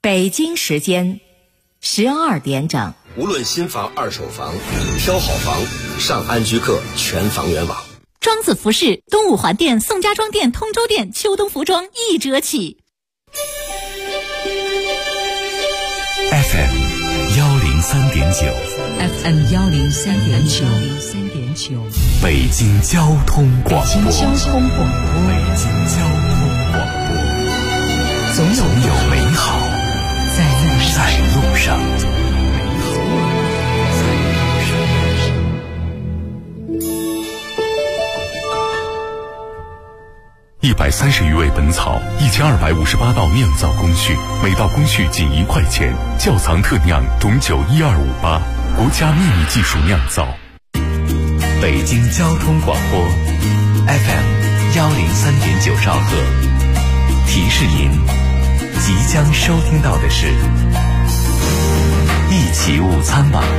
北京时间12点整。 无论新房、二手房，挑好房，上安居客全房源网。 庄子服饰东五环店、宋家庄店、通州店秋冬服装1折起。 FM 103.9 FM 103.9 北京交通广播。 北京交通广播，总有美好在路上。 130余味本草，1258道酿造工序，每道工序仅1块钱。窖藏特酿董酒1258，国家秘密技术酿造。 北京交通广播 FM 103.9兆赫，提示您即将收听到的是一起午餐吧。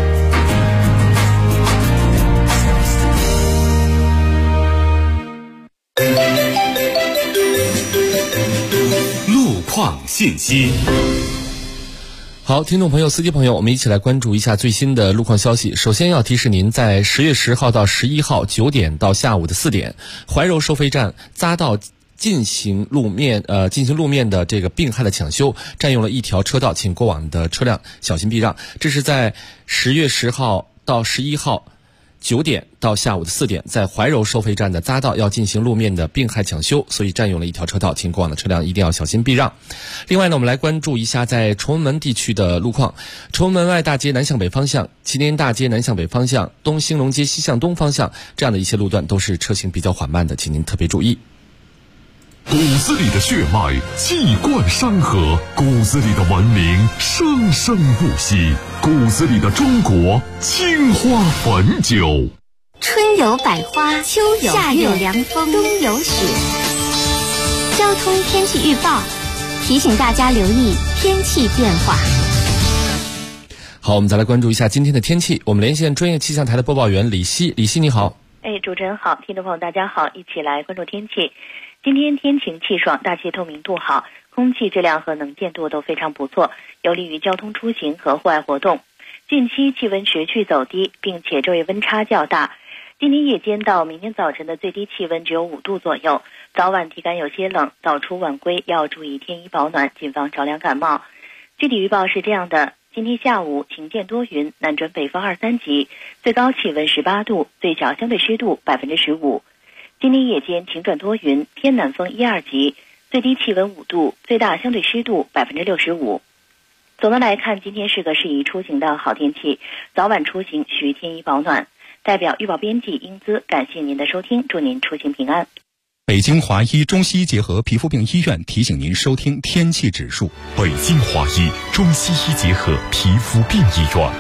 路况信息。 好，听众朋友、司机朋友，我们一起来关注一下最新的路况消息。首先要提示您，在10月10号到11号9点到下午的4点，怀柔收费站匝道进行路面的这个并排的抢修，占用了一条车道，请过往的车辆小心避让。这是在10月10号到11号9点到下午的4点，在怀柔收费站的匝道要进行路面的并排抢修，所以占用了一条车道，请过往的车辆一定要小心避让。另外呢，我们来关注一下在崇文门地区的路况。崇文门外大街南向北方向、祁连大街南向北方向、东兴隆街西向东方向这样的一些路段都是车行比较缓慢的，请您特别注意。 骨子里的血脉气贯山河，骨子里的文明生生不息，骨子里的中国青花汾酒。 春有百花，秋有夏有凉风，冬有雪。交通天气预报提醒大家留意天气变化。 好，我们再来关注一下今天的天气。我们连线专业气象台的播报员李希。李希你好。 主持人好，听众朋友大家好，一起来关注天气。今天天晴气爽，大气透明度好，空气质量和能见度都非常不错，有利于交通出行和户外活动。近期气温持续走低，并且昼夜温差较大。今天夜间到明天早晨的最低气温只有5度左右，早晚体感有些冷，早出晚归要注意添衣保暖，谨防着凉感冒。具体预报是这样的：今天下午晴间多云，南转北风2、3级，最高气温18度，最小相对湿度15%。今天夜间晴转多云，偏南风1、2级，最低气温5度，最大相对湿度65%。总的来看，今天是个适宜出行的好天气，早晚出行需添衣保暖。代表预报编辑英姿，感谢您的收听，祝您出行平安。 北京华医中西医结合皮肤病医院提醒您收听天气指数。 北京华医中西医结合皮肤病医院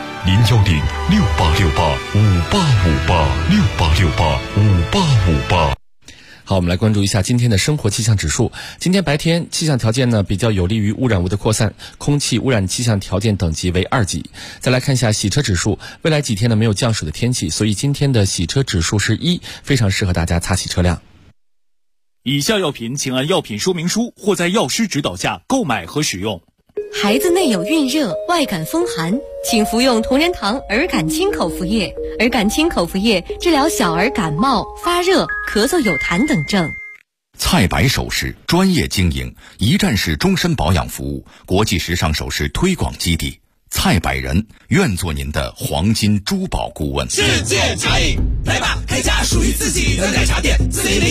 ，010-6868-5858，6868-5858。 好，我们来关注一下今天的生活气象指数。今天白天气象条件呢比较有利于污染物的扩散，空气污染气象条件等级为2级。再来看一下洗车指数，未来几天呢没有降水的天气，所以今天的洗车指数是1，非常适合大家擦洗车辆。 以下药品请按药品说明书或在药师指导下购买和使用。 孩子内有孕热、外感风寒，请服用同仁堂儿感清口服液。儿感清口服液治疗小儿感冒、发热、咳嗽有痰等症。 蔡白首饰专业经营，一站式终身保养服务，国际时尚首饰推广基地。蔡百人愿做您的黄金珠宝顾问。 世界茶饮，来吧，开家属于自己的奶茶店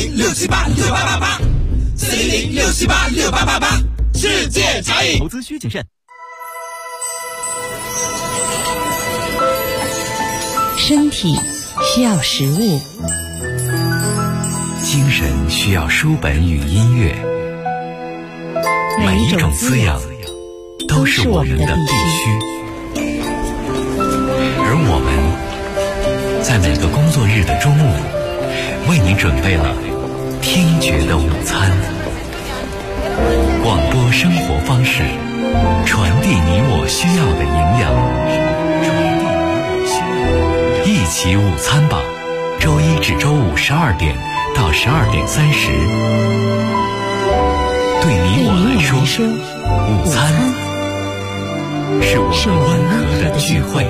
，410-678-6888，410-678-6888，世界茶饮。 投资需谨慎。 身体需要食物， 精神需要书本与音乐，每一种滋养都是我们的必须。而我们在每个工作日的中午，为你准备了听觉的午餐。广播生活方式，传递你我需要的营养。一起午餐吧，周一至周五12点到12点30。对你我来说，午餐是我们温和的聚会。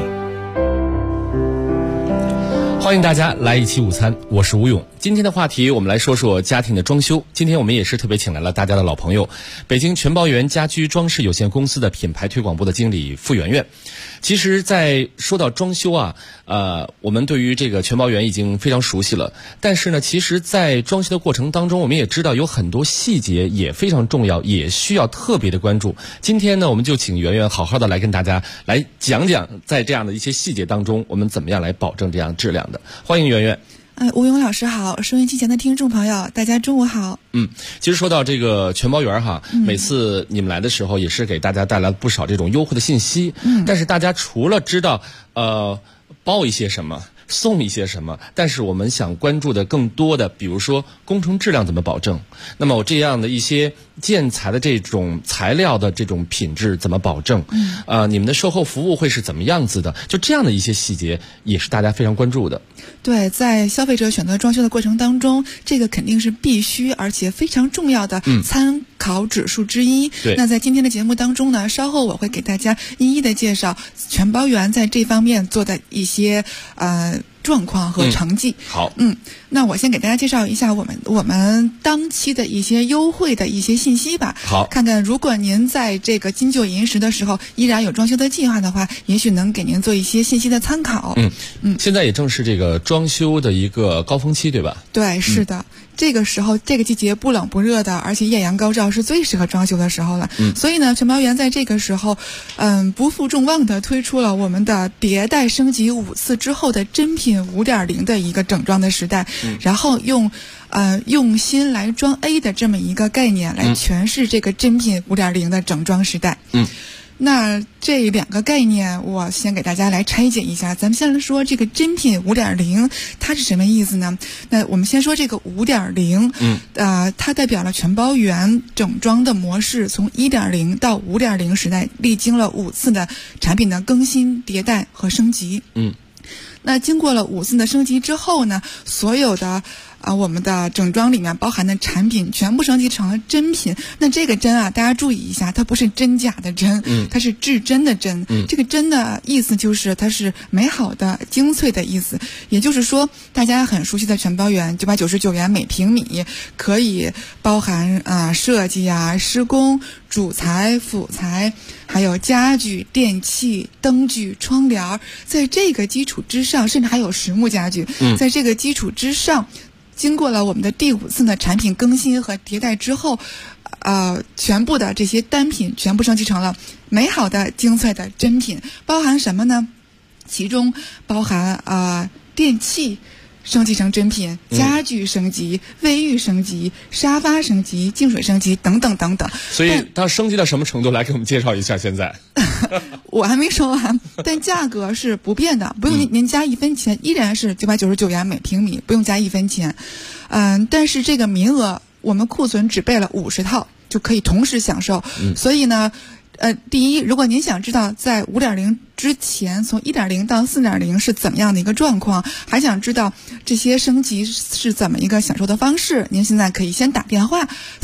欢迎大家来一期午餐，我是吴勇。今天的话题我们来说说家庭的装修。今天我们也是特别请来了大家的老朋友，北京全包园家居装饰有限公司的品牌推广部的经理付媛媛。其实在说到装修啊，我们对于这个全包园已经非常熟悉了，但是呢，其实在装修的过程当中，我们也知道有很多细节也非常重要，也需要特别的关注。今天呢，我们就请媛媛好好的来跟大家来讲讲，在这样的一些细节当中，我们怎么样来保证这样质量的。欢迎媛媛。 吴勇老师好，收音机前的听众朋友，大家中午好。 其实说到这个全包园哈，每次你们来的时候也是给大家带来不少这种优惠的信息。但是大家除了知道包一些什么，送一些什么，但是我们想关注的更多的，比如说工程质量怎么保证，那么我这样的一些建材的这种材料的这种品质怎么保证，你们的售后服务会是怎么样子的，就这样的一些细节也是大家非常关注的。 对，在消费者选择装修的过程当中，这个肯定是必须而且非常重要的参考指数之一。那在今天的节目当中呢，稍后我会给大家一一的介绍全包园在这方面做的一些状况和成绩。 好， 那我先给大家介绍一下我们当期的一些优惠的一些信息吧。 好， 看看如果您在这个金旧银时的时候依然有装修的计划的话，也许能给您做一些信息的参考。 现在也正是这个装修的一个高峰期，对吧？ 对，是的。这个时候，这个季节不冷不热的，而且艳阳高照，是最适合装修的时候了。所以呢，全包园在这个时候，不负众望的推出了我们的迭代升级5次之后的真品5.0的一个整装的时代，然后用心来装 A 的这么一个概念来诠释这个真品5.0的整装时代。那这两个概念我先给大家来拆解一下。咱们先来说这个真品5.0它是什么意思呢？那我们先说这个5.0，它代表了全包园整装的模式从1.0到5.0时代历经了5次的产品的更新迭代和升级。那经过了5次的升级之后呢，所有的我们的整装里面包含的产品全部升级成了真品。那这个真啊，大家注意一下，它不是真假的真，它是至真的真。这个真的意思就是它是美好的、精粹的意思。也就是说，大家很熟悉的全包园999元每平米，可以包含设计啊、施工、主材、辅材，还有家具、电器、灯具、窗帘，在这个基础之上，甚至还有实木家具，在这个基础之上，经过了我们的第5次的产品更新和迭代之后，全部的这些单品全部升级成了美好的、精粹的真品。包含什么呢？其中包含电器升级成真品，家具升级，卫浴升级，沙发升级，净水升级，等等等等。 所以它升级到什么程度？来给我们介绍一下。现在我还没说完，但价格是不变的，不用您加1分钱，依然是999元每平米，不用加1分钱。但是这个名额我们库存只备了50套，就可以同时享受。所以呢，第一，如果您想知道在5.0之前从1.0到4.0是怎么样的一个状况，还想知道这些升级是怎么一个享受的方式，您现在可以先打电话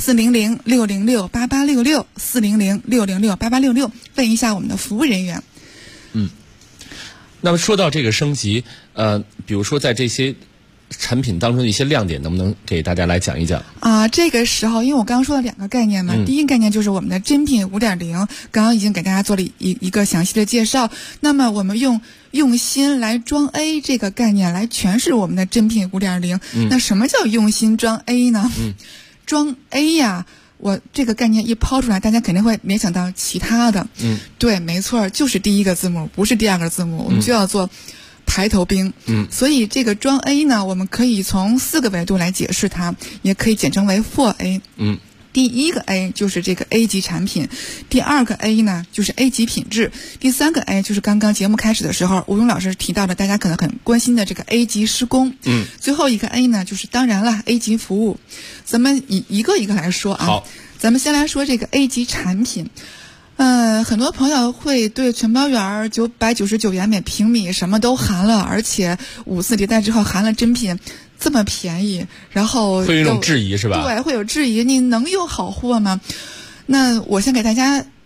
400-606-8866 400-606-8866问一下我们的服务人员。 那么说到这个升级，比如说在这些产品当中的一些亮点，能不能给大家来讲一讲？ 这个时候，因为我刚刚说了2个概念嘛，第一个概念就是我们的真品5.0，刚刚已经给大家做了一个详细的介绍。那么我们用心来装 A 这个概念来诠释我们的真品5.0。那什么叫用心装 A 呢？装 A 呀，我这个概念一抛出来，大家肯定会联想到其他的。对，没错，就是第一个字母，不是第2个字母，我们就要做排头兵。所以这个装 A 呢，我们可以从4个维度来解释它，也可以简称为 4A。第一个 A 就是这个 A 级产品，第2个 A 呢就是 A 级品质，第3个 A 就是刚刚节目开始的时候吴勇老师提到的大家可能很关心的这个 A 级施工。最后一个 A 呢就是当然了 A 级服务。咱们一个一个来说啊。 好， 咱们先来说这个 A 级产品。很多朋友会对全包园999元每平米什么都含了，而且5次迭代之后含了真品这么便宜，然后会有一种质疑是吧？ 对，会有质疑，你能有好货吗？那我先给大家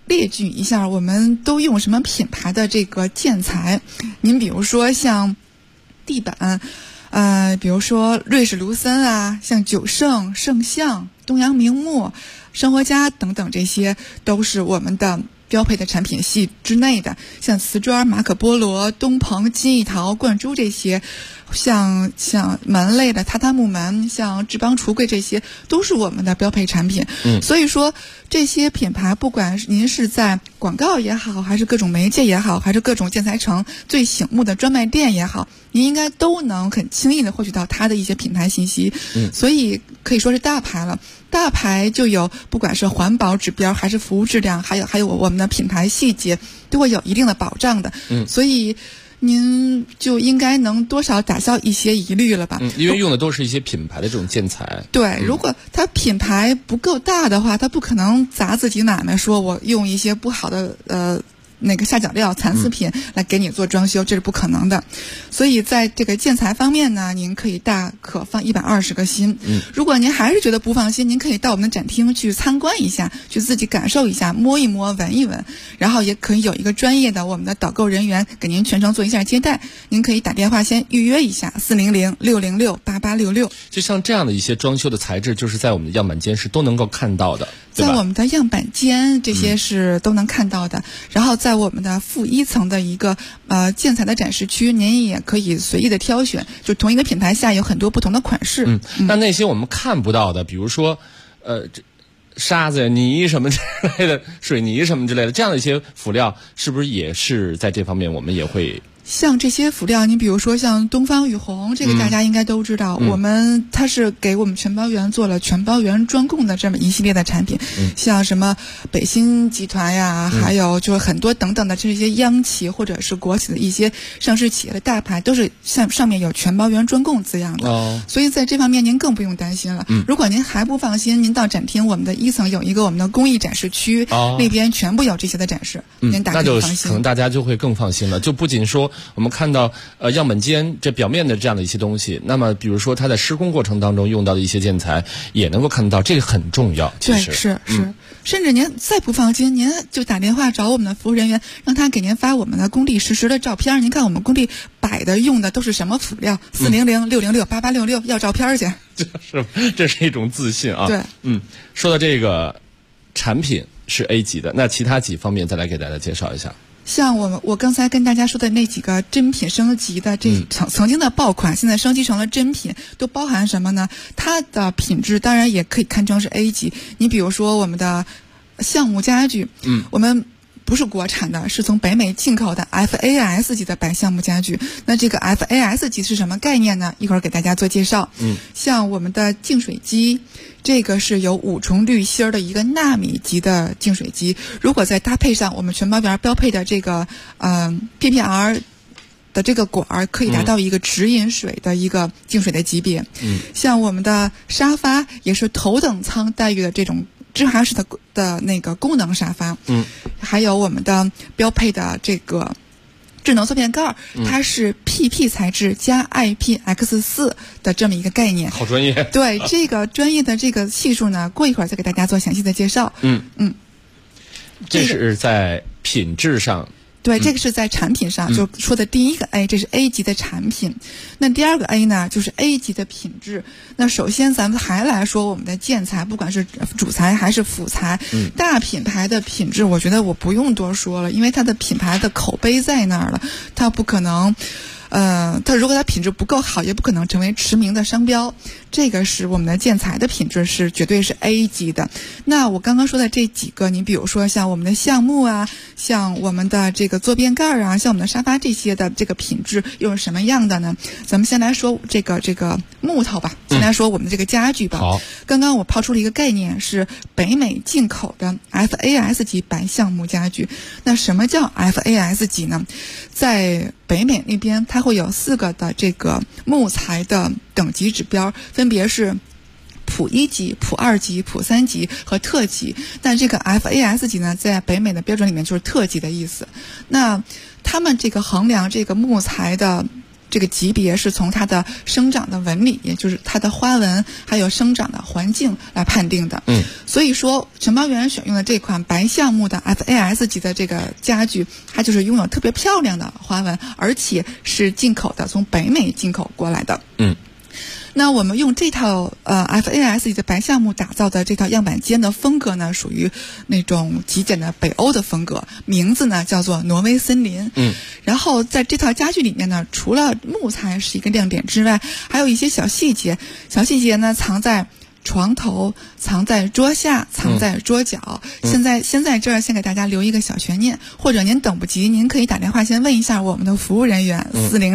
列举一下我们都用什么品牌的这个建材。您比如说像地板，比如说瑞士卢森啊，像九盛、圣象、东阳明木、生活家等等，这些都是我们的标配的产品系之内的。像瓷砖、马可波罗、东鹏、金艺陶、冠珠这些，像门类的榻榻木门，像志邦橱柜，这些都是我们的标配产品。所以说这些品牌，不管您是在广告也好，还是各种媒介也好，还是各种建材城最醒目的专卖店也好，您应该都能很轻易的获取到它的一些品牌信息。所以可以说是大牌了。大牌就有不管是环保指标，还是服务质量，还有我们的品牌细节，都会有一定的保障的。所以您就应该能多少打消一些疑虑了吧？ 因为用的都是一些品牌的这种建材。 对，如果它品牌不够大的话，它不可能砸自己买卖，说我用一些不好的那个下脚料、残次品来给你做装修，这是不可能的。所以在这个建材方面呢，您可以大可放120个心。如果您还是觉得不放心，您可以到我们的展厅去参观一下，去自己感受一下，摸一摸，闻一闻，然后也可以有一个专业的我们的导购人员给您全程做一下接待。您可以打电话先预约一下400-606-8866。 就像这样的一些装修的材质，就是在我们的样板间是都能够看到的， 在我们的样板间这些是都能看到的。然后在我们的负1层的一个建材的展示区，您也可以随意的挑选，就同一个品牌下有很多不同的款式。 那些我们看不到的，比如说沙子、泥什么之类的，水泥什么之类的，这样的一些辅料，是不是也是在这方面我们也会？ 像这些辅料，你比如说像东方雨虹，这个大家应该都知道，它是给我们全包园做了全包园专供的这么一系列的产品。像什么北星集团呀，还有就是很多等等的这些央企或者是国企的一些上市企业的大牌，都是上面有全包园专供字样的。所以在这方面您更不用担心了。如果您还不放心，您到展厅我们的1层有一个我们的工艺展示区，那边全部有这些的展示，您打开放心。 那就可能大家就会更放心了。就不仅说我们看到样本间这表面的这样的一些东西，那么比如说它在施工过程当中用到的一些建材也能够看到，这个很重要。其实对，是甚至您再不放心，您就打电话找我们的服务人员，让他给您发我们的工地实时的照片。您看我们工地摆的用的都是什么辅料，400-606-8866，要照片去。 这是一种自信啊。 对， 说到这个产品是 A 级的，那其他几方面再来给大家介绍一下。 像我刚才跟大家说的那几个真品升级的，这曾经的爆款，现在升级成了真品，都包含什么呢？它的品质当然也可以堪称是 A 级。你比如说我们的橡木家具，我们不是国产的，是从北美进口的 FAS 级的白橡木家具。那这个 FAS 级是什么概念呢？一会儿给大家做介绍。像我们的净水机，这个是有5重滤芯的一个纳米级的净水机。如果再搭配上我们全包园标配的这个PPR 的这个管儿，可以达到一个直饮水的一个净水的级别。像我们的沙发也是头等舱待遇的这种直滑式的那个功能沙发。还有我们的标配的这个智能坐便盖，它是 PP 材质加 IPX4 的这么一个概念。 好专业。 对，这个专业的这个系数呢，过一会儿再给大家做详细的介绍。 这是在品质上。 对，这个是在产品上就说的第一个 A， 这是 A 级的产品。那第二个 A 呢，就是 A 级的品质。那首先咱们还来说我们的建材，不管是主材还是辅材，大品牌的品质，我觉得我不用多说了，因为它的品牌的口碑在那儿了，它不可能。它如果它品质不够好，也不可能成为驰名的商标。这个是我们的建材的品质是绝对是 A 级的。那我刚刚说的这几个，你比如说像我们的橡木啊，像我们的这个坐便盖啊，像我们的沙发这些的这个品质又是什么样的呢？咱们先来说这个木头吧，先来说我们的这个家具吧。 好， 刚刚我抛出了一个概念，是北美进口的 FAS 级白橡木家具。那什么叫 FAS 级呢？在北美那边，它会有4个的这个木材的等级指标，分别是普1级、普2级、普3级和特级。但这个 FAS 级呢，在北美的标准里面就是特级的意思。那他们这个衡量这个木材的这个级别是从它的生长的纹理，也就是它的花纹还有生长的环境来判定的。所以说全猫园选用的这款白橡木的 FAS 级的这个家具，它就是拥有特别漂亮的花纹，而且是进口的，从北美进口过来的。那我们用这套FAS 级的白橡木打造的这套样板间的风格呢，属于那种极简的北欧的风格，名字呢叫做挪威森林。然后在这套家具里面呢，除了木材是一个亮点之外，还有一些小细节呢藏在床头，藏在桌下，藏在桌角。现在这儿先给大家留一个小悬念，或者您等不及，您可以打电话先问一下我们的服务人员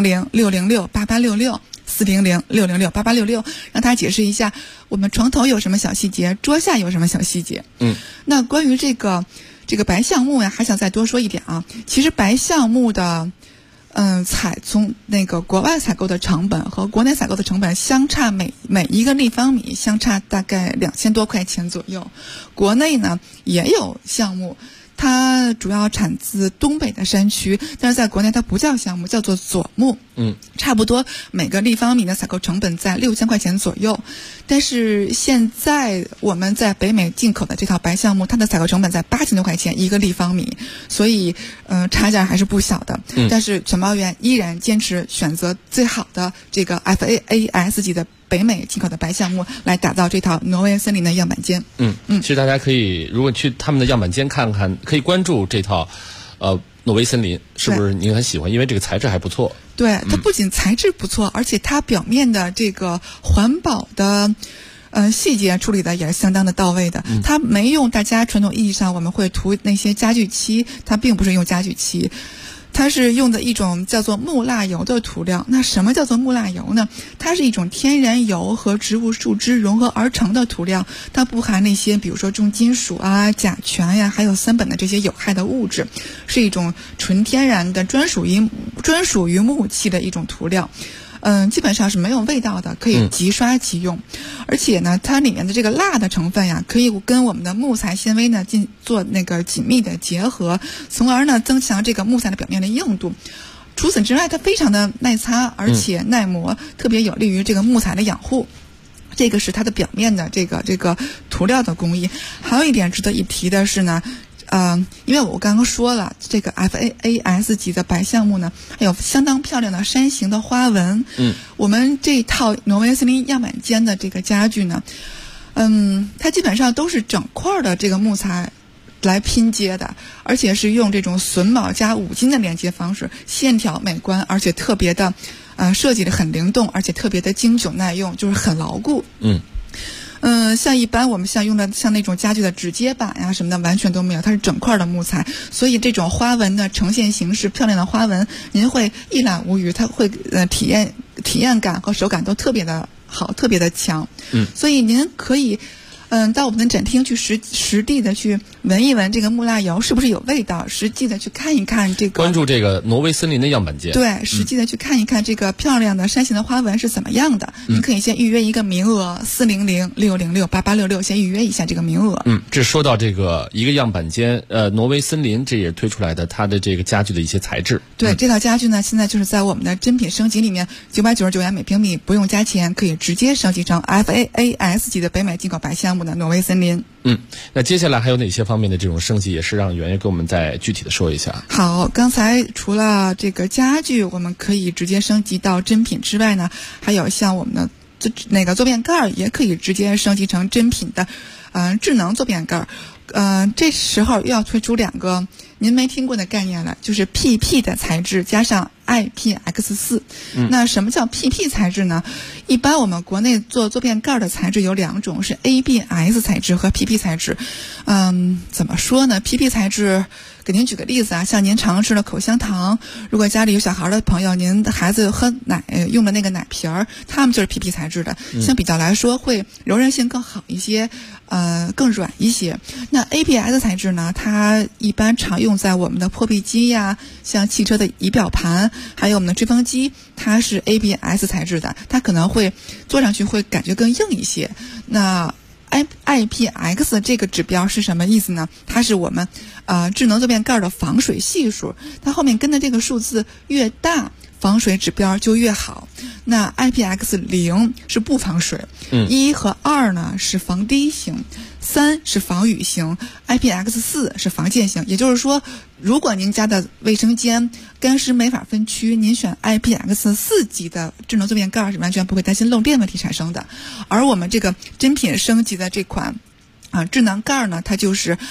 400-606-8866。400-606-8866，让他解释一下我们床头有什么小细节，桌下有什么小细节。那关于这个白橡木呀，还想再多说一点啊。其实白橡木的从那个国外采购的成本和国内采购的成本相差每一个立方米相差大概2000多块钱左右。国内呢也有橡木，它主要产自东北的山区，但是在国内它不叫橡木，叫做佐木。差不多每个立方米的采购成本在6000块钱左右。但是现在我们在北美进口的这套白橡木，它的采购成本在8000多块钱一个立方米，所以差价还是不小的。但是全猫园依然坚持选择最好的这个 FAS 级的北美进口的白橡木来打造这套挪威森林的样板间。 其实大家可以如果去他们的样板间看看，可以关注这套挪威森林，是不是您很喜欢？因为这个材质还不错。 对，它不仅材质不错，而且它表面的这个环保的细节处理的也是相当的到位的。它没用大家传统意义上我们会涂那些家具漆，它并不是用家具漆，它是用的一种叫做木蜡油的涂料。那什么叫做木蜡油呢？它是一种天然油和植物树脂融合而成的涂料，它不含那些比如说重金属啊、甲醛呀，还有三苯的这些有害的物质，是一种纯天然的专属于木器的一种涂料。基本上是没有味道的，可以即刷即用。而且呢，它里面的这个蜡的成分呀，可以跟我们的木材纤维呢做那个紧密的结合，从而呢增强这个木材的表面的硬度。除此之外，它非常的耐擦，而且耐磨，特别有利于这个木材的养护。这个是它的表面的这个涂料的工艺。还有一点值得一提的是呢，因为我刚刚说了，这个 FAS 级的白橡木呢，还有相当漂亮的山形的花纹。我们这套挪威森林样板间的这个家具呢，它基本上都是整块的这个木材来拼接的，而且是用这种榫卯加五金的连接方式，线条美观，而且特别的设计的很灵动，而且特别的经久耐用，就是很牢固。像一般我们用的像那种家具的指接板呀什么的完全都没有，它是整块的木材，所以这种花纹的呈现形式，漂亮的花纹您会一览无余，它会体验感和手感都特别的好，特别的强。所以您可以到我们的展厅去实地的去闻一闻这个木蜡油是不是有味道，实际的去看一看这个， 关注这个挪威森林的样板间。 对，实际的去看一看这个漂亮的山形的花纹是怎么样的。您可以先预约一个名额，400-606-8866，先预约一下这个名额。 这说到这个一个样板间，挪威森林这也推出来的它的这个家具的一些材质。 对，这套家具呢，现在就是在我们的珍品升级里面，999元每平米，不用加钱，可以直接升级成 FAS 级的北美进口白橡木的挪威森林。 那接下来还有哪些方面的这种升级，也是让圆圆给我们再具体的说一下。 好，刚才除了这个家具我们可以直接升级到珍品之外呢，还有像我们的那个坐便盖也可以直接升级成珍品的智能坐便盖。这时候又要推出2个您没听过的概念了，就是 PP 的材质加上 IPX4。那什么叫 PP 材质呢？一般我们国内做坐便盖的材质有2种，是 ABS 材质和 PP 材质。怎么说呢？ PP 材质给您举个例子啊，像您常吃的口香糖，如果家里有小孩的朋友，您的孩子喝奶用的那个奶瓶儿，它们就是 PP 材质的，相比较来说会柔韧性更好一些，更软一些。那 ABS 材质呢，它一般常用在我们的破壁机呀，像汽车的仪表盘，还有我们的吹风机，它是 ABS 材质的，它可能会坐上去会感觉更硬一些。那 IPX 这个指标是什么意思呢？它是我们智能坐便盖的防水系数，它后面跟的这个数字越大，防水指标就越好。那 IPX0 是不防水，1和2呢是防滴型，3是防雨型， IPX4 是防溅型。也就是说，如果您家的卫生间干湿没法分区，您选 IPX4 级的智能坐便盖是完全不会担心漏电问题产生的。而我们这个真品升级的这款智能盖呢，它就是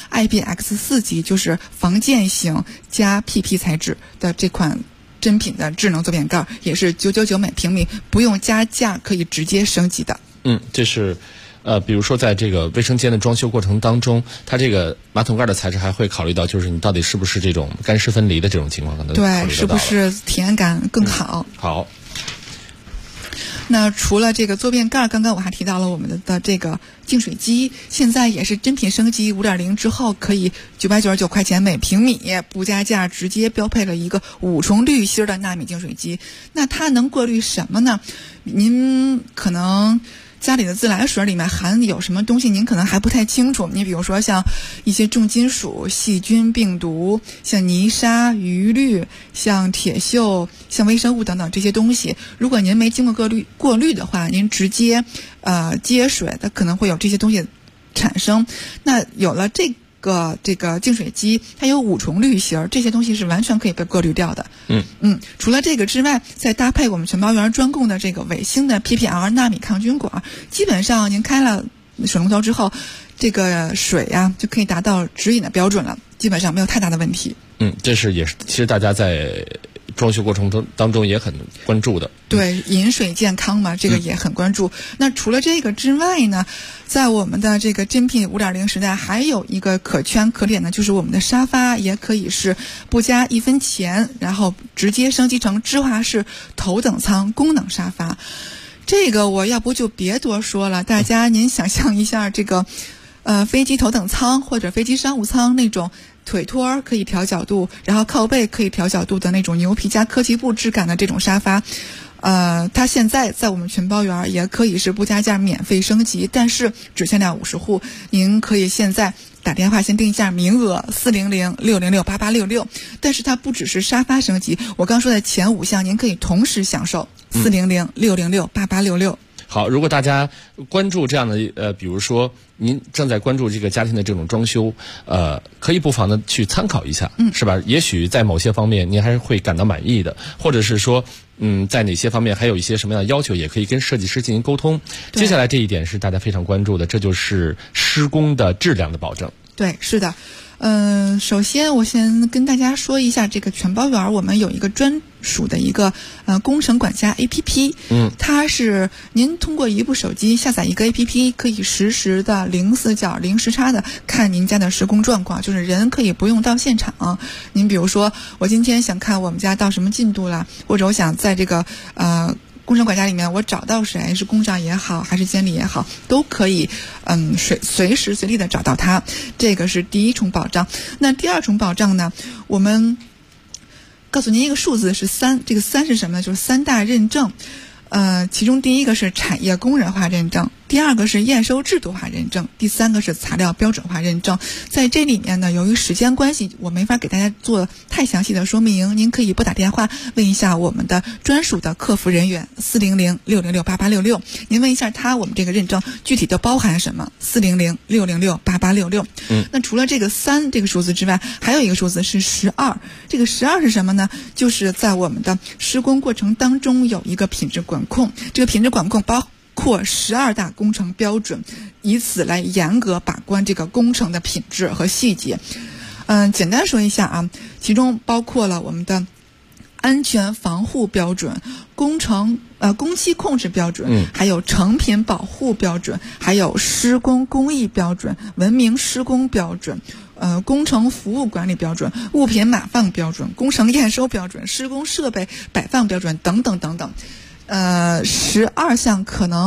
IPX4 级，就是防溅型加 PP 材质的这款真品的智能坐便盖，也是999每平米，不用加价，可以直接升级的。 这是比如说在这个卫生间的装修过程当中，它这个马桶盖的材质还会考虑到，就是你到底是不是这种干湿分离的这种情况，可能对，是不是体验感更好？ 好。 那除了这个坐便盖，刚刚我还提到了我们的这个净水机，现在也是真品升级 5.0 之后，可以999块钱每平米，不加价，直接标配了一个5重滤芯的纳米净水机。那它能过滤什么呢？您可能家里的自来水里面含有什么东西您可能还不太清楚，你比如说像一些重金属、细菌、病毒，像泥沙、余氯，像铁锈、像微生物等等这些东西，如果您没经过过滤的话，您直接接水，它可能会有这些东西产生。那有了这个净水机，它有5重滤芯，这些东西是完全可以被过滤掉的。除了这个之外，再搭配我们全包园专供的这个伟星的 PPL 纳米抗菌管，基本上您开了水龙头之后，这个水呀就可以达到直饮的标准了，基本上没有太大的问题。 这是也是其实大家在装修过程当中也很关注的。 对，饮水健康嘛，这个也很关注。那除了这个之外呢，在我们的这个真品 5.0 时代，还有一个可圈可点的，就是我们的沙发也可以是不加1分钱，然后直接升级成芝华士头等舱功能沙发。这个我要不就别多说了，大家您想象一下，这个飞机头等舱或者飞机商务舱那种腿托可以调角度，然后靠背可以调角度的那种牛皮加科技布质感的这种沙发，它现在在我们全包园也可以是不加价免费升级，但是只限量50户，您可以现在打电话先定一下名额400-606-8866。但是它不只是沙发升级，我刚说的前5项您可以同时享受400-606-8866。 好，如果大家关注这样的比如说您正在关注这个家庭的这种装修，可以不妨的去参考一下，是吧？也许在某些方面您还是会感到满意的，或者是说在哪些方面还有一些什么样的要求，也可以跟设计师进行沟通。接下来这一点是大家非常关注的，这就是施工的质量的保证。 对，是的。首先我先跟大家说一下，这个全包园我们有一个专属的一个工程管家 APP，它是您通过一部手机下载一个 APP， 可以实时的零死角零时差的看您家的施工状况，就是人可以不用到现场。您比如说我今天想看我们家到什么进度了，或者我想在这个工程管家里面我找到谁，是工长也好还是监理也好，都可以随时随地的找到他。这个是第一重保障。那第二重保障呢，我们告诉您一个数字是3，这个3是什么呢？就是3大认证。其中第一个是产业工人化认证，第二个是验收制度化认证，第三个是材料标准化认证。在这里面呢，由于时间关系，我没法给大家做太详细的说明，您可以拨打电话问一下我们的专属的客服人员400-606-8866，您问一下我们这个认证具体的包含什么，400-606-8866。那除了这个3这个数字之外，还有一个数字是12。这个12是什么呢？就是在我们的施工过程当中有一个品质管控，这个品质管控包括12大工程标准，以此来严格把关这个工程的品质和细节。简单说一下啊，其中包括了我们的安全防护标准、工期控制标准，还有成品保护标准，还有施工工艺标准、文明施工标准、工程服务管理标准、物品码放标准、工程验收标准、施工设备摆放标准等等等等。12项可能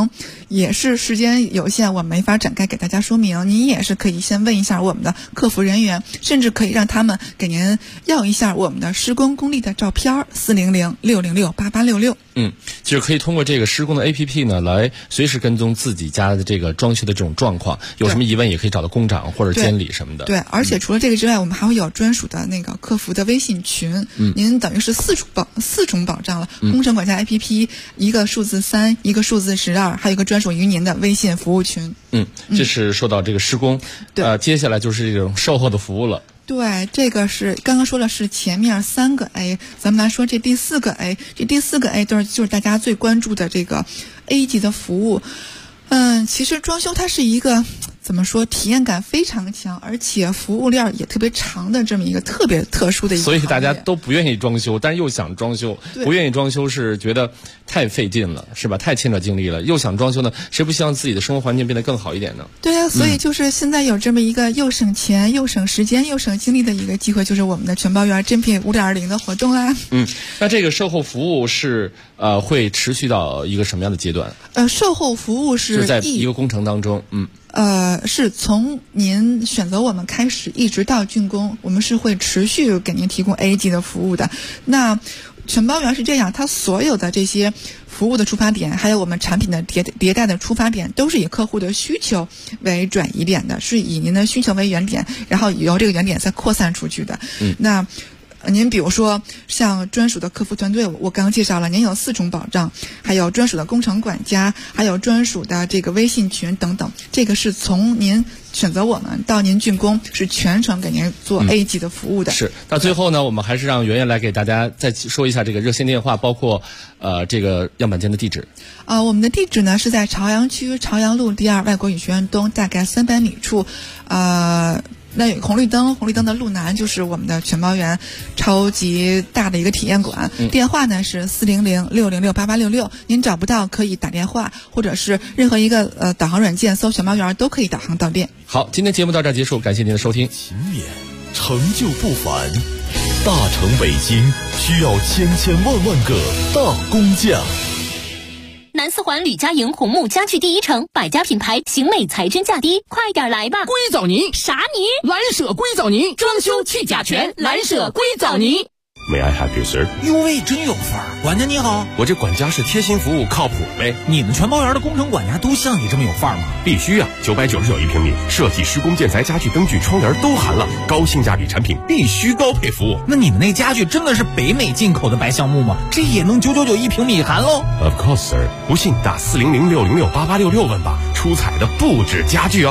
也是时间有限，我没法展开给大家说明。您也是可以先问一下我们的客服人员，甚至可以让他们给您要一下我们的施工工地的照片，400-606-8866。 就是可以通过这个施工的 APP 呢，来随时跟踪自己家的这个装修的这种状况，有什么疑问也可以找到工长或者监理什么的。 对，而且除了这个之外，我们还会有专属的那个客服的微信群，您等于是四种保障了。工程管家 APP 一个数字3，一个数字12，还有一个专属于您的微信服务群。 这是说到这个施工，接下来就是这种售后的服务了。 对，这个是刚刚说的是前面3个 A， 咱们来说这第4个 A， 这第4个 A 就是大家最关注的这个 A 级的服务。其实装修它是一个怎么说，体验感非常强，而且服务链也特别长的这么一个特别特殊的一个行业。 所以大家都不愿意装修，但是又想装修，不愿意装修是觉得太费劲了，是吧？太牵扯精力了。又想装修呢，谁不希望自己的生活环境变得更好一点呢？ 对啊，所以就是现在有这么一个又省钱又省时间又省精力的一个机会，就是我们的全包圆真品5.0的活动啦。 那这个售后服务是会持续到一个什么样的阶段？ 售后服务是在一个工程当中， 是从您选择我们开始一直到竣工，我们是会持续给您提供 A 级的服务的。那全包圆是这样，它所有的这些服务的出发点，还有我们产品的迭代的出发点，都是以客户的需求为转移点的，是以您的需求为原点，然后由这个原点再扩散出去的。那您比如说像专属的客服团队，我刚刚介绍了，您有4种保障，还有专属的工程管家，还有专属的这个微信群等等。这个是从您选择我们到您竣工，是全程给您做 A 级的服务的。 是。那最后呢，我们还是让圆圆来给大家再说一下这个热线电话，包括这个样板间的地址。 我们的地址呢是在朝阳区朝阳路第2外国语学院东大概300米处，那有红绿灯的路南就是我们的全包圆超级大的一个体验馆。电话呢是400-606-8866，您找不到可以打电话，或者是任何一个导航软件搜全包圆都可以导航到店。 好，今天节目到这儿结束，感谢您的收听。 勤勉，成就不凡，大成北京需要千万个大工匠。 南四环吕家营红木家具第一城，百家品牌，型美材真价低，快点来吧！ 硅藻泥啥泥？ 蓝舍硅藻泥，装修去甲醛，蓝舍硅藻泥。 May I help you, sir？ 哟喂，真有范儿！管家你好， 我这管家是贴心服务，靠谱呗。 你们全包圆的工程管家都像你这么有范儿吗？ 必须啊！999一平米，设计、施工、建材、家具、灯具、窗帘都含了，高性价比产品，必须高配服务。 那你们那家具真的是北美进口的白橡木吗？这也能999一平米含喽 ？Of course, sir。不信打400-606-8866问吧，出彩的不止家具哦。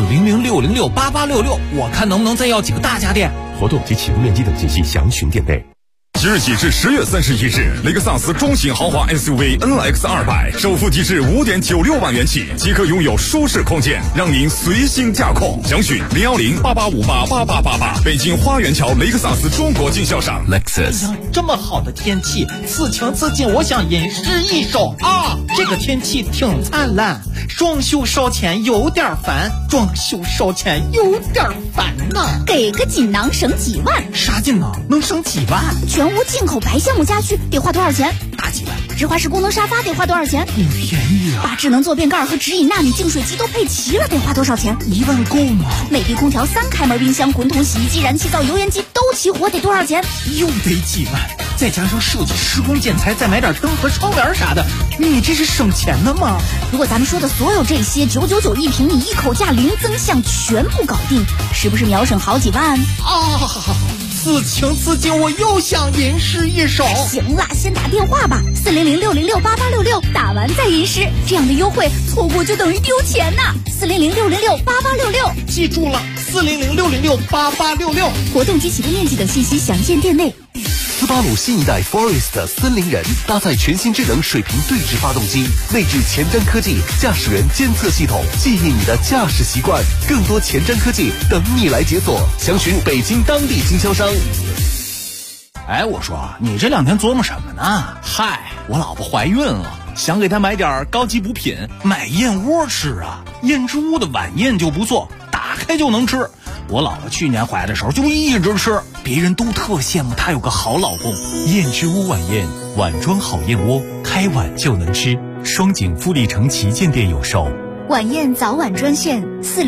400-606-8866，我看能不能再要几个大家电。 活动及启动面积等信息详询店内。 即日起至10月31日，雷克萨斯中型豪华 SUV NX 200首付即至5.96万元起，即可拥有舒适空间，让您随心驾控。详询010-8858-8888，北京花园桥雷克萨斯中国经销商 Lexus。 这么好的天气，此情此景，我想吟诗一首啊！这个天气挺灿烂，装修烧钱有点烦，装修烧钱有点烦呐。 给个锦囊省几万？ 啥锦囊？能省几万？ 全无进口白橡木家具得花多少钱？ 大几万。 直滑式功能沙发得花多少钱？ 便宜啊！ 把智能坐便盖和直饮纳米净水机都配齐了，得花多少钱 ？1万够吗？ 美的空调、3开门冰箱、滚筒洗衣机、燃气灶、油烟机都齐活，得多少钱？ 又得几万，再加上设计、施工、建材，再买点灯和窗帘啥的，你这是省钱的吗？ 如果咱们说的所有这些999一平米，一口价零增项，全部搞定，是不是秒省好几万啊？此情此景，我又想吟诗一首。 行了，先打电话吧，400-606-8866，打完再吟诗，这样的优惠错过就等于丢钱呐。400-606-8866， 记住了，400-606-8866。 活动及启动面积等信息详见店内。 斯巴鲁新一代 Forest 森林人搭载全新智能水平对置发动机，内置前瞻科技驾驶员监测系统，记忆你的驾驶习惯。更多前瞻科技等你来解锁，详询北京当地经销商。 哎，我说你这2天琢磨什么呢？ 嗨，我老婆怀孕了，想给她买点高级补品， 买燕窝吃啊。燕之屋的晚宴就不错，打开就能吃。我老婆去年怀的时候就一直吃，别人都特羡慕她有个好老公。 燕之屋晚宴，碗装好燕窝，开碗就能吃。 双井富力城旗舰店有售。 晚宴早晚专线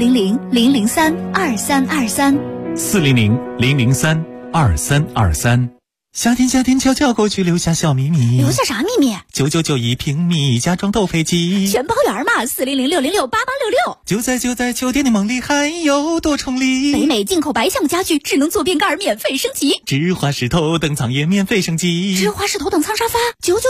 400-003-2323，400-003-2323。夏天悄悄过去，留下小秘密。 留下啥秘密 ？999一平米，家装斗飞机， 全包圆嘛！400-606-8866。 就在酒店的梦里，还有多重礼。 北美进口白橡木家具，智能坐便盖免费升级， 芝华士头等舱也免费升级， 芝华士头等舱沙发999。